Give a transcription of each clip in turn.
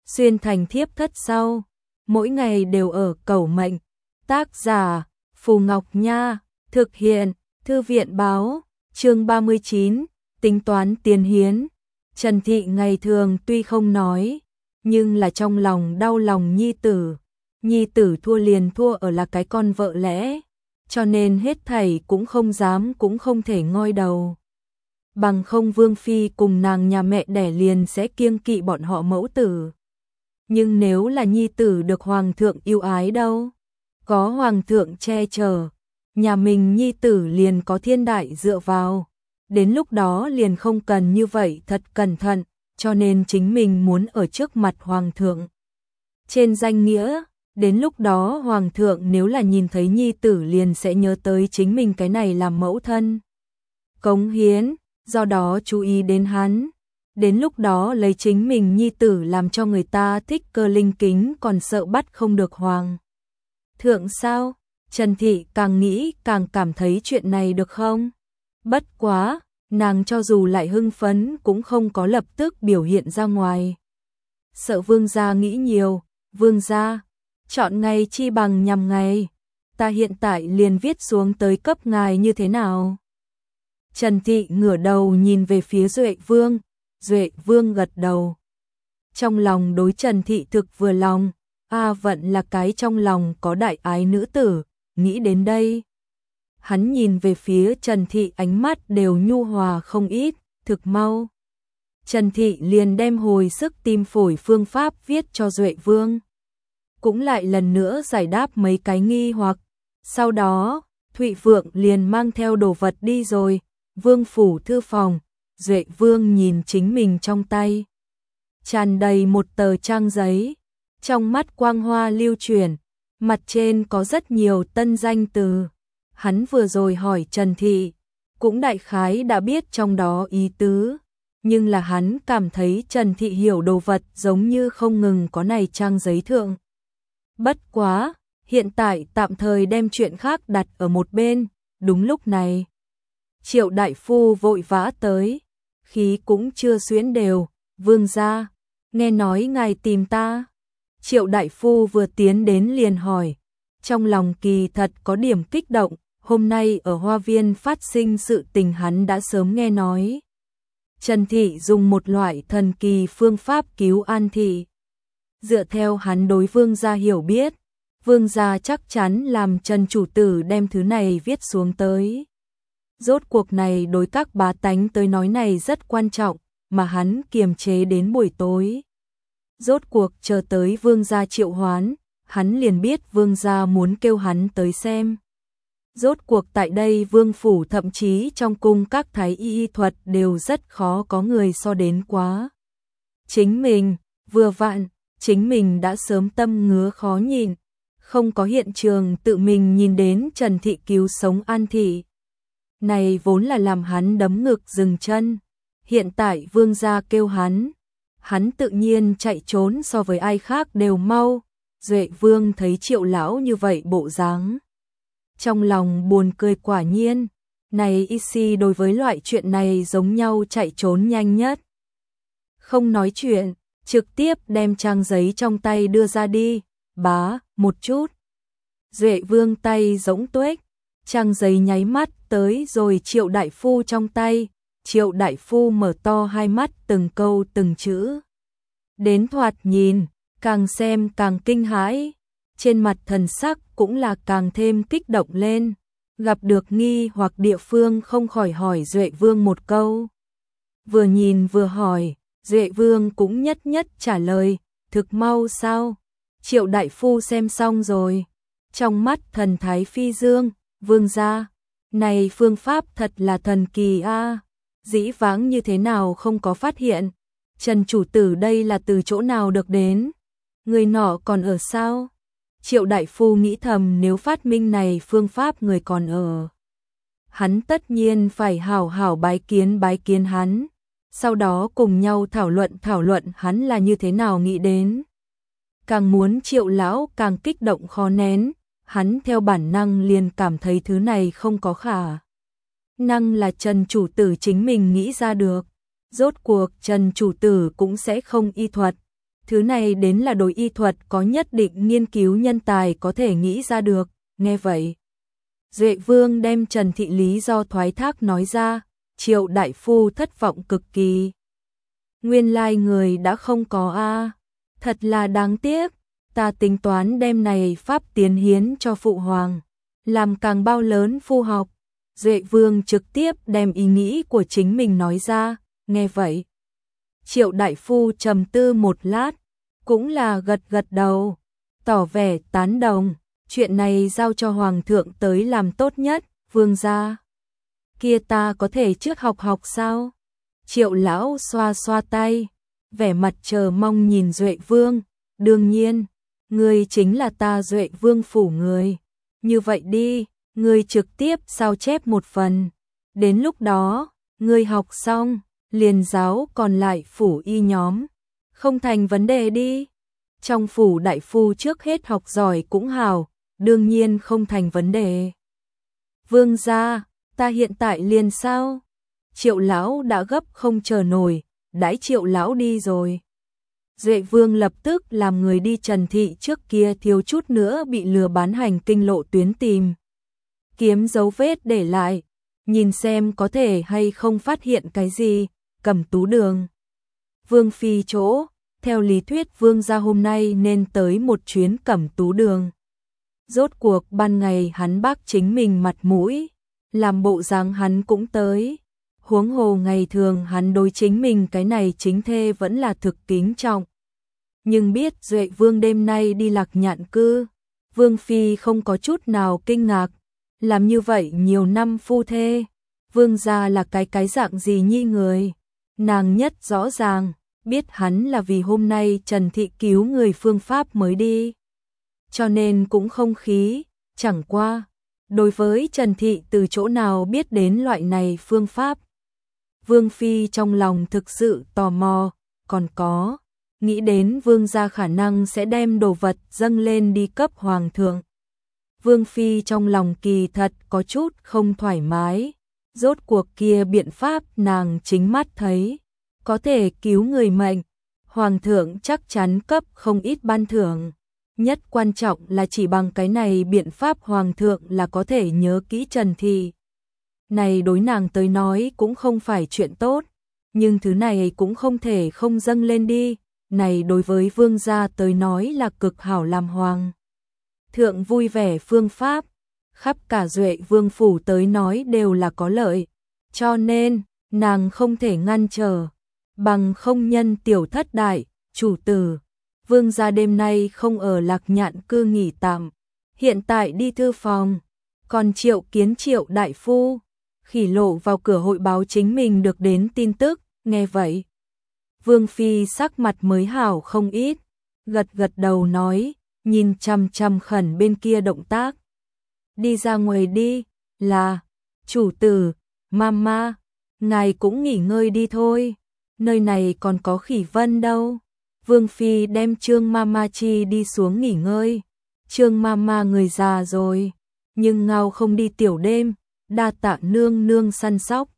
xuyên thành thiếp thất sau, mỗi ngày đều ở cầu mệnh. Tác giả Phù Ngọc Nha, thực hiện Thư viện báo, chương 39, tính toán tiền hiến. Trần Thị ngày thường tuy không nói, nhưng là trong lòng đau lòng nhi tử. Nhi tử thua liền thua ở là cái con vợ lẽ, cho nên hết thảy cũng không dám cũng không thể ngoi đầu. Bằng không Vương Phi cùng nàng nhà mẹ đẻ liền sẽ kiêng kỵ bọn họ mẫu tử. Nhưng nếu là nhi tử được hoàng thượng yêu ái đâu, có hoàng thượng che chở, nhà mình nhi tử liền có thiên đại dựa vào, đến lúc đó liền không cần như vậy thật cẩn thận, cho nên chính mình muốn ở trước mặt hoàng thượng. Trên danh nghĩa, đến lúc đó hoàng thượng nếu là nhìn thấy nhi tử liền sẽ nhớ tới chính mình cái này làm mẫu thân. Cống hiến, do đó chú ý đến hắn. Đến lúc đó lấy chính mình nhi tử làm cho người ta thích cơ linh kính còn sợ bắt không được hoàng thượng sao? Trần Thị càng nghĩ càng cảm thấy chuyện này được không? Bất quá, nàng cho dù lại hưng phấn cũng không có lập tức biểu hiện ra ngoài. Sợ vương gia nghĩ nhiều, vương gia, chọn ngày chi bằng nhằm ngày, ta hiện tại liền viết xuống tới cấp ngài như thế nào? Trần Thị ngửa đầu nhìn về phía Duệ Vương gật đầu. Trong lòng đối Trần Thị thực vừa lòng, vận là cái trong lòng có đại ái nữ tử, nghĩ đến đây. Hắn nhìn về phía Trần Thị ánh mắt đều nhu hòa không ít, thực mau. Trần Thị liền đem hồi sức tim phổi phương pháp viết cho Duệ Vương. Cũng lại lần nữa giải đáp mấy cái nghi hoặc. Sau đó, Thụy Vượng liền mang theo đồ vật đi rồi, Vương phủ thư phòng. Duệ Vương nhìn chính mình trong tay, tràn đầy một tờ trang giấy, trong mắt quang hoa lưu chuyển, mặt trên có rất nhiều tân danh từ. Hắn vừa rồi hỏi Trần Thị, cũng đại khái đã biết trong đó ý tứ, nhưng là hắn cảm thấy Trần Thị hiểu đồ vật giống như không ngừng có này trang giấy thượng. Bất quá, hiện tại tạm thời đem chuyện khác đặt ở một bên, đúng lúc này. Triệu đại phu vội vã tới, khí cũng chưa xuyến đều, vương gia, nghe nói ngài tìm ta. Triệu đại phu vừa tiến đến liền hỏi, trong lòng kỳ thật có điểm kích động, hôm nay ở Hoa Viên phát sinh sự tình hắn đã sớm nghe nói. Trần Thị dùng một loại thần kỳ phương pháp cứu An Thị. Dựa theo hắn đối vương gia hiểu biết, vương gia chắc chắn làm Trần chủ tử đem thứ này viết xuống tới. Rốt cuộc này đối các bá tánh tới nói này rất quan trọng, mà hắn kiềm chế đến buổi tối. Rốt cuộc chờ tới vương gia triệu hoán, hắn liền biết vương gia muốn kêu hắn tới xem. Rốt cuộc tại đây vương phủ thậm chí trong cung các thái y thuật đều rất khó có người so đến quá. Chính mình, vừa vặn, chính mình đã sớm tâm ngứa khó nhịn, không có hiện trường tự mình nhìn đến Trần Thị cứu sống An Thị. Này vốn là làm hắn đấm ngực dừng chân, hiện tại vương gia kêu hắn tự nhiên chạy trốn so với ai khác đều mau. Duệ Vương thấy Triệu lão như vậy bộ dáng, trong lòng buồn cười quả nhiên, này y đối với loại chuyện này giống nhau chạy trốn nhanh nhất. Không nói chuyện, trực tiếp đem trang giấy trong tay đưa ra đi, bá, một chút. Duệ Vương tay rỗng tuếch, trang giấy nháy mắt tới rồi Triệu đại phu trong tay. Triệu đại phu mở to hai mắt từng câu từng chữ. Đến thoạt nhìn, càng xem càng kinh hãi, trên mặt thần sắc cũng là càng thêm kích động lên. Gặp được nghi hoặc địa phương không khỏi hỏi Duệ Vương một câu. Vừa nhìn vừa hỏi, Duệ Vương cũng nhất nhất trả lời, thực mau sao? Triệu đại phu xem xong rồi, trong mắt thần thái phi dương, vương gia, này phương pháp thật là thần kỳ a, dĩ vãng như thế nào không có phát hiện, Trần chủ tử đây là từ chỗ nào được đến, người nọ còn ở sao? Triệu đại phu nghĩ thầm nếu phát minh này phương pháp người còn ở, hắn tất nhiên phải hảo hảo bái kiến hắn, sau đó cùng nhau thảo luận hắn là như thế nào nghĩ đến. Càng muốn Triệu lão càng kích động khó nén, hắn theo bản năng liền cảm thấy thứ này không có khả năng là Trần chủ tử chính mình nghĩ ra được. Rốt cuộc Trần chủ tử cũng sẽ không y thuật, Thứ này đến là đối y thuật có nhất định nghiên cứu nhân tài có thể nghĩ ra được, nghe vậy. Duệ Vương đem Trần Thị lý do thoái thác nói ra, Triệu đại phu thất vọng cực kỳ. Nguyên lai người đã không có a, thật là đáng tiếc, ta tính toán đem này pháp tiến hiến cho phụ hoàng, làm càng bao lớn phu học. Duệ Vương trực tiếp đem ý nghĩ của chính mình nói ra, nghe vậy. Triệu đại phu trầm tư một lát, cũng là gật gật đầu, tỏ vẻ tán đồng, chuyện này giao cho hoàng thượng tới làm tốt nhất, vương gia. Kia ta có thể trước học học sao? Triệu lão xoa xoa tay, vẻ mặt chờ mong nhìn Duệ Vương, đương nhiên, ngươi chính là ta Duệ Vương phủ người. Như vậy đi, ngươi trực tiếp sao chép một phần, đến lúc đó, ngươi học xong, liền giáo còn lại phủ y nhóm, không thành vấn đề đi. Trong phủ đại phu trước hết học giỏi cũng hào, đương nhiên không thành vấn đề. Vương gia, ta hiện tại liền sao? Triệu lão đã gấp không chờ nổi, đãi Triệu lão đi rồi. Duệ Vương lập tức làm người đi Trần Thị trước kia thiếu chút nữa bị lừa bán hành kinh lộ tuyến tìm. Kiếm dấu vết để lại, nhìn xem có thể hay không phát hiện cái gì, Cẩm Tú Đường. Vương phi chỗ, theo lý thuyết vương gia hôm nay nên tới một chuyến Cẩm Tú Đường. Rốt cuộc ban ngày hắn bác chính mình mặt mũi, làm bộ dáng hắn cũng tới. Huống hồ ngày thường hắn đối chính mình cái này chính thê vẫn là thực kính trọng. Nhưng biết Duệ Vương đêm nay đi Lạc Nhạn cư, Vương phi không có chút nào kinh ngạc, làm như vậy nhiều năm phu thê, vương gia là cái dạng gì nhi người, nàng nhất rõ ràng, biết hắn là vì hôm nay Trần Thị cứu người phương pháp mới đi. Cho nên cũng không khí, chẳng qua, đối với Trần Thị từ chỗ nào biết đến loại này phương pháp. Vương phi trong lòng thực sự tò mò, còn có, nghĩ đến vương gia khả năng sẽ đem đồ vật dâng lên đi cấp hoàng thượng. Vương phi trong lòng kỳ thật có chút không thoải mái, rốt cuộc kia biện pháp nàng chính mắt thấy, có thể cứu người mệnh, hoàng thượng chắc chắn cấp không ít ban thưởng. Nhất quan trọng là chỉ bằng cái này biện pháp hoàng thượng là có thể nhớ kỹ Trần Thị. Này đối nàng tới nói cũng không phải chuyện tốt, nhưng thứ này cũng không thể không dâng lên đi, này đối với vương gia tới nói là cực hảo làm hoàng thượng vui vẻ phương pháp, khắp cả Duệ Vương phủ tới nói đều là có lợi, cho nên nàng không thể ngăn trở, bằng không nhân tiểu thất đại, chủ tử, vương gia đêm nay không ở Lạc Nhạn cư nghỉ tạm, hiện tại đi thư phòng, còn triệu kiến Triệu đại phu, khỉ lộ vào cửa hội báo chính mình được đến tin tức, nghe vậy. Vương phi sắc mặt mới hảo không ít, gật gật đầu nói, nhìn chằm chằm khẩn bên kia động tác. Đi ra ngoài đi, là, chủ tử, mama, ngài cũng nghỉ ngơi đi thôi, nơi này còn có Khỉ Vân đâu. Vương phi đem Trương mama chi đi xuống nghỉ ngơi. Trương mama người già rồi, nhưng ngao không đi tiểu đêm, đa tạ nương nương săn sóc.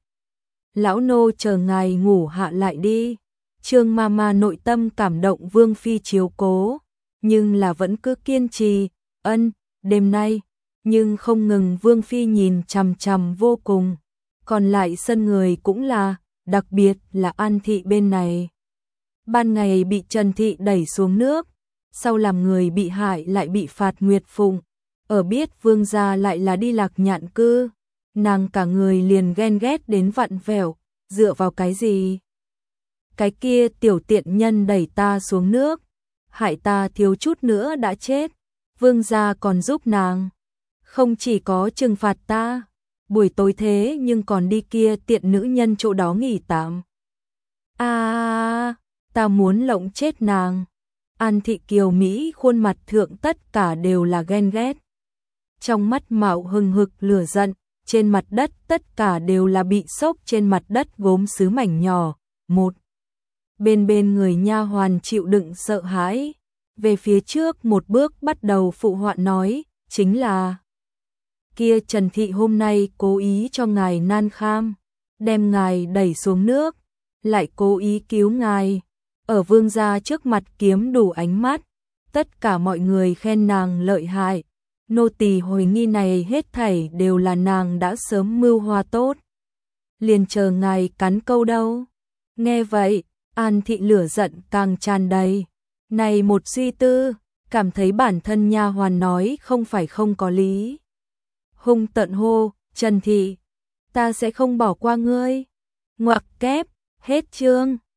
Lão nô chờ ngài ngủ hạ lại đi. Trương mama nội tâm cảm động Vương phi chiếu cố, nhưng là vẫn cứ kiên trì, đêm nay, nhưng không ngừng Vương phi nhìn chằm chằm vô cùng. Còn lại sân người cũng là, đặc biệt là An Thị bên này. Ban ngày bị Trần Thị đẩy xuống nước, sau làm người bị hại lại bị phạt Nguyệt Phụng, ở biết vương gia lại là đi Lạc Nhạn cư, nàng cả người liền ghen ghét đến vặn vẹo, dựa vào cái gì? Cái kia tiểu tiện nhân đẩy ta xuống nước, hại ta thiếu chút nữa đã chết, vương gia còn giúp nàng, không chỉ có trừng phạt ta, buổi tối thế nhưng còn đi kia tiện nữ nhân chỗ đó nghỉ tạm. Ta muốn lộng chết nàng. An Thị kiều Mỹ khuôn mặt thượng tất cả đều là ghen ghét. Trong mắt mạo hừng hực lửa giận, trên mặt đất tất cả đều là bị xốc trên mặt đất gốm sứ mảnh nhỏ. Một bên người nha hoàn chịu đựng sợ hãi, về phía trước một bước bắt đầu phụ họa nói, chính là kia Trần Thị hôm nay cố ý cho ngài nan kham, đem ngài đẩy xuống nước, lại cố ý cứu ngài. ở vương gia trước mặt kiếm đủ ánh mắt, tất cả mọi người khen nàng lợi hại. Nô tỳ hồi nghi này hết thảy đều là nàng đã sớm mưu hoa tốt. Liền chờ ngài cắn câu đâu. Nghe vậy, An Thị lửa giận càng tràn đầy. Này một suy tư, cảm thấy bản thân nha hoàn nói không phải không có lý. Hung tận hô, Trần Thị, ta sẽ không bỏ qua ngươi. Ngoặc kép, hết chương.